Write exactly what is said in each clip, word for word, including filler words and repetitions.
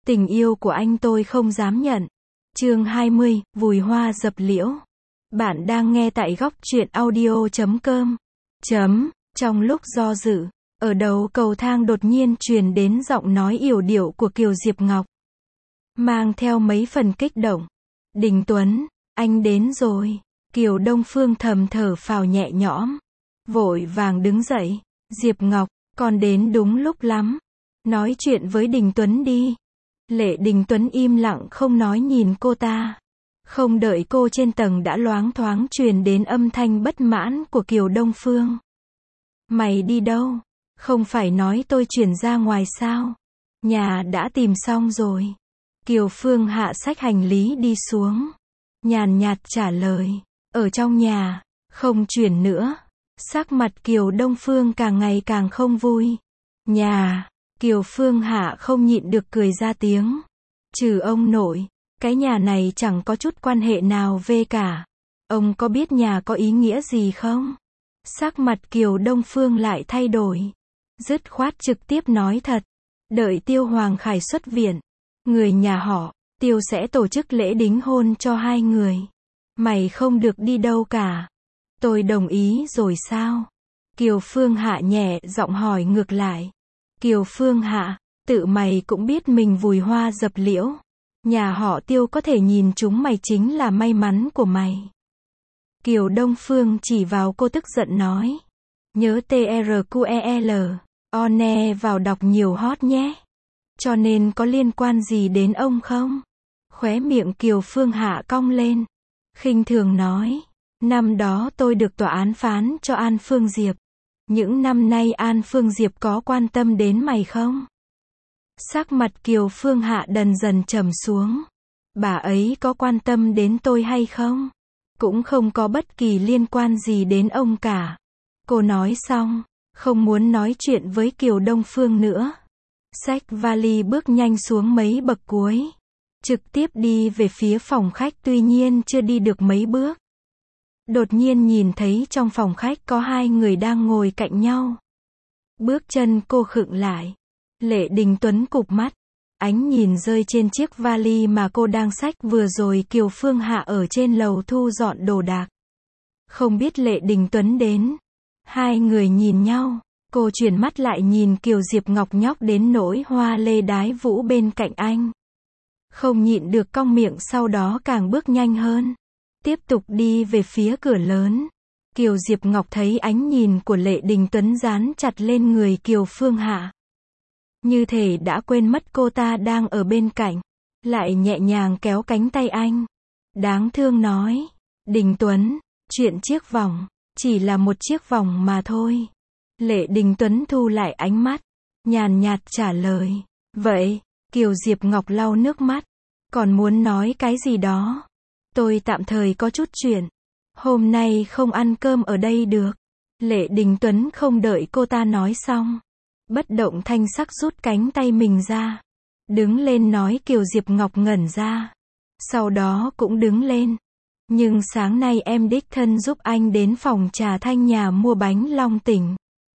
Tình yêu của anh tôi không dám nhận. Chương hai mươi, Vùi hoa dập liễu. Bạn đang nghe tại góc truyện audio chấm com. Chấm, trong lúc do dự, ở đầu cầu thang đột nhiên truyền đến giọng nói yểu điệu của Kiều Diệp Ngọc. Mang theo mấy phần kích động. Đình Tuấn, anh đến rồi. Kiều Đông Phương thầm thở phào nhẹ nhõm. Vội vàng đứng dậy. Diệp Ngọc, con đến đúng lúc lắm. Nói chuyện với Đình Tuấn đi. Lệ Đình Tuấn im lặng không nói nhìn cô ta. Không đợi cô trên tầng đã loáng thoáng truyền đến âm thanh bất mãn của Kiều Đông Phương. Mày đi đâu? Không phải nói tôi chuyển ra ngoài sao? Nhà đã tìm xong rồi. Kiều Phương hạ xách hành lý đi xuống. Nhàn nhạt trả lời. Ở trong nhà, không chuyển nữa. Sắc mặt Kiều Đông Phương càng ngày càng không vui. Nhà, Kiều Phương hạ không nhịn được cười ra tiếng. Trừ ông nội, cái nhà này chẳng có chút quan hệ nào về cả. Ông có biết nhà có ý nghĩa gì không? Sắc mặt Kiều Đông Phương lại thay đổi. Dứt khoát trực tiếp nói thật. Đợi Tiêu Hoàng Khải xuất viện, người nhà họ Tiêu sẽ tổ chức lễ đính hôn cho hai người. Mày không được đi đâu cả. Tôi đồng ý rồi sao? Kiều Phương Hạ nhẹ giọng hỏi ngược lại. Kiều Phương Hạ, tự mày cũng biết mình vùi hoa dập liễu. Nhà họ Tiêu có thể nhìn chúng mày chính là may mắn của mày. Kiều Đông Phương chỉ vào cô tức giận nói. Nhớ tê rờ quy e lờ, one vào đọc nhiều hot nhé. Cho nên có liên quan gì đến ông không? Khóe miệng Kiều Phương Hạ cong lên. Khinh thường nói. Năm đó tôi được tòa án phán cho An Phương Diệp. Những năm nay An Phương Diệp có quan tâm đến mày không? Sắc mặt Kiều Phương Hạ dần dần trầm xuống. Bà ấy có quan tâm đến tôi hay không? Cũng không có bất kỳ liên quan gì đến ông cả. Cô nói xong, không muốn nói chuyện với Kiều Đông Phương nữa. Xách vali bước nhanh xuống mấy bậc cuối. Trực tiếp đi về phía phòng khách, tuy nhiên chưa đi được mấy bước. Đột nhiên nhìn thấy trong phòng khách có hai người đang ngồi cạnh nhau. Bước chân cô khựng lại. Lệ Đình Tuấn cụp mắt. Ánh nhìn rơi trên chiếc vali mà cô đang xách, vừa rồi Kiều Phương Hạ ở trên lầu thu dọn đồ đạc. Không biết Lệ Đình Tuấn đến. Hai người nhìn nhau. Cô chuyển mắt lại nhìn Kiều Diệp Ngọc nhóc đến nỗi hoa lê đái vũ bên cạnh anh. Không nhịn được cong miệng, sau đó càng bước nhanh hơn. Tiếp tục đi về phía cửa lớn. Kiều Diệp Ngọc thấy ánh nhìn của Lệ Đình Tuấn dán chặt lên người Kiều Phương Hạ. Như thể đã quên mất cô ta đang ở bên cạnh. Lại nhẹ nhàng kéo cánh tay anh. Đáng thương nói. Đình Tuấn, chuyện chiếc vòng, chỉ là một chiếc vòng mà thôi. Lệ Đình Tuấn thu lại ánh mắt. Nhàn nhạt trả lời. Vậy, Kiều Diệp Ngọc lau nước mắt. Còn muốn nói cái gì đó? Tôi tạm thời có chút chuyện. Hôm nay không ăn cơm ở đây được. Lệ Đình Tuấn không đợi cô ta nói xong. Bất động thanh sắc rút cánh tay mình ra. Đứng lên nói. Kiều Diệp Ngọc ngẩn ra. Sau đó cũng đứng lên. Nhưng sáng nay em đích thân giúp anh đến phòng trà Thanh nhà mua bánh Long Tỉnh.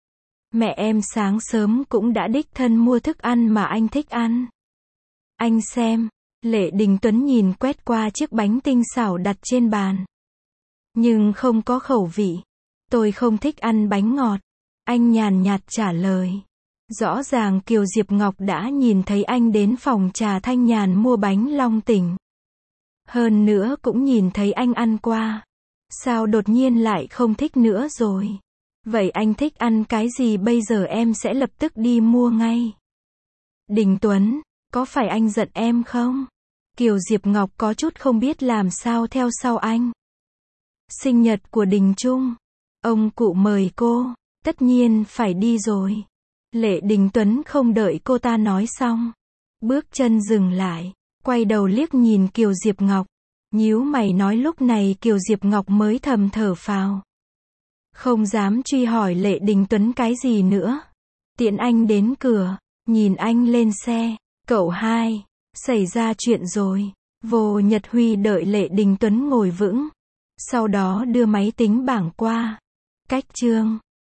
Mẹ em sáng sớm cũng đã đích thân mua thức ăn mà anh thích ăn. Anh xem. Lệ Đình Tuấn nhìn quét qua chiếc bánh tinh xảo đặt trên bàn. Nhưng không có khẩu vị. Tôi không thích ăn bánh ngọt. Anh nhàn nhạt trả lời. Rõ ràng Kiều Diệp Ngọc đã nhìn thấy anh đến phòng trà Thanh Nhàn mua bánh Long Tỉnh. Hơn nữa cũng nhìn thấy anh ăn qua. Sao đột nhiên lại không thích nữa rồi? Vậy anh thích ăn cái gì bây giờ em sẽ lập tức đi mua ngay. Đình Tuấn, có phải anh giận em không? Kiều Diệp Ngọc có chút không biết làm sao theo sau anh. Sinh nhật của Đình Trung. Ông cụ mời cô, tất nhiên phải đi rồi. Lệ Đình Tuấn không đợi cô ta nói xong. Bước chân dừng lại, quay đầu liếc nhìn Kiều Diệp Ngọc. Nhíu mày nói. Lúc này Kiều Diệp Ngọc mới thầm thở phào. Không dám truy hỏi Lệ Đình Tuấn cái gì nữa. Tiễn anh đến cửa, nhìn anh lên xe. Cậu hai, xảy ra chuyện rồi. Vô Nhật Huy đợi Lệ Đình Tuấn ngồi vững. Sau đó đưa máy tính bảng qua. Cách chương.